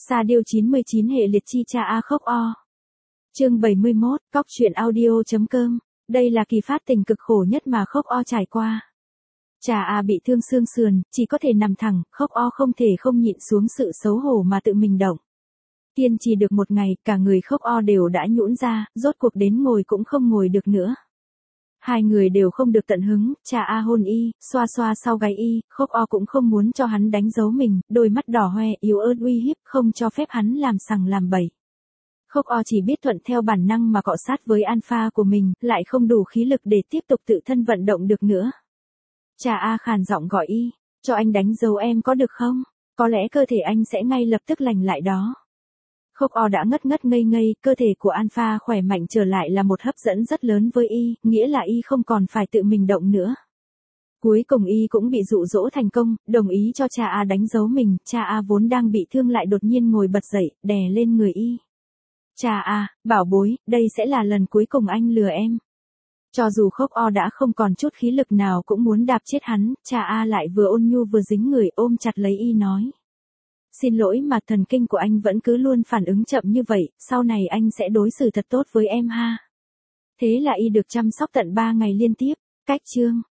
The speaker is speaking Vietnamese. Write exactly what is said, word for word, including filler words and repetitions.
Sa điêu chín mươi chín hệ liệt chi cha A khóc o. Chương bảy mươi mốt, cóc truyện audio.com. Đây là kỳ phát tình cực khổ nhất mà khóc o trải qua. Cha A bị thương xương sườn, chỉ có thể nằm thẳng, khóc o không thể không nhịn xuống sự xấu hổ mà tự mình động. Kiên trì được một ngày, cả người khóc o đều đã nhũn ra, rốt cuộc đến ngồi cũng không ngồi được nữa. Hai người đều không được tận hứng, cha A hôn y, xoa xoa sau gáy y, khóc o cũng không muốn cho hắn đánh dấu mình, đôi mắt đỏ hoe, yếu ớt uy hiếp, không cho phép hắn làm sằng làm bậy. Khóc o chỉ biết thuận theo bản năng mà cọ sát với alpha của mình, lại không đủ khí lực để tiếp tục tự thân vận động được nữa. Cha A khàn giọng gọi y, cho anh đánh dấu em có được không? Có lẽ cơ thể anh sẽ ngay lập tức lành lại đó. Khóc o đã ngất ngất ngây ngây, cơ thể của alpha khỏe mạnh trở lại là một hấp dẫn rất lớn với y, nghĩa là y không còn phải tự mình động nữa. Cuối cùng y cũng bị dụ dỗ thành công, đồng ý cho cha A đánh dấu mình, cha A vốn đang bị thương lại đột nhiên ngồi bật dậy, đè lên người y. Cha A, bảo bối, đây sẽ là lần cuối cùng anh lừa em. Cho dù khóc o đã không còn chút khí lực nào cũng muốn đạp chết hắn, cha A lại vừa ôn nhu vừa dính người ôm chặt lấy y nói. Xin lỗi mà thần kinh của anh vẫn cứ luôn phản ứng chậm như vậy, sau này anh sẽ đối xử thật tốt với em ha. Thế là y được chăm sóc tận ba ngày liên tiếp. Cách chương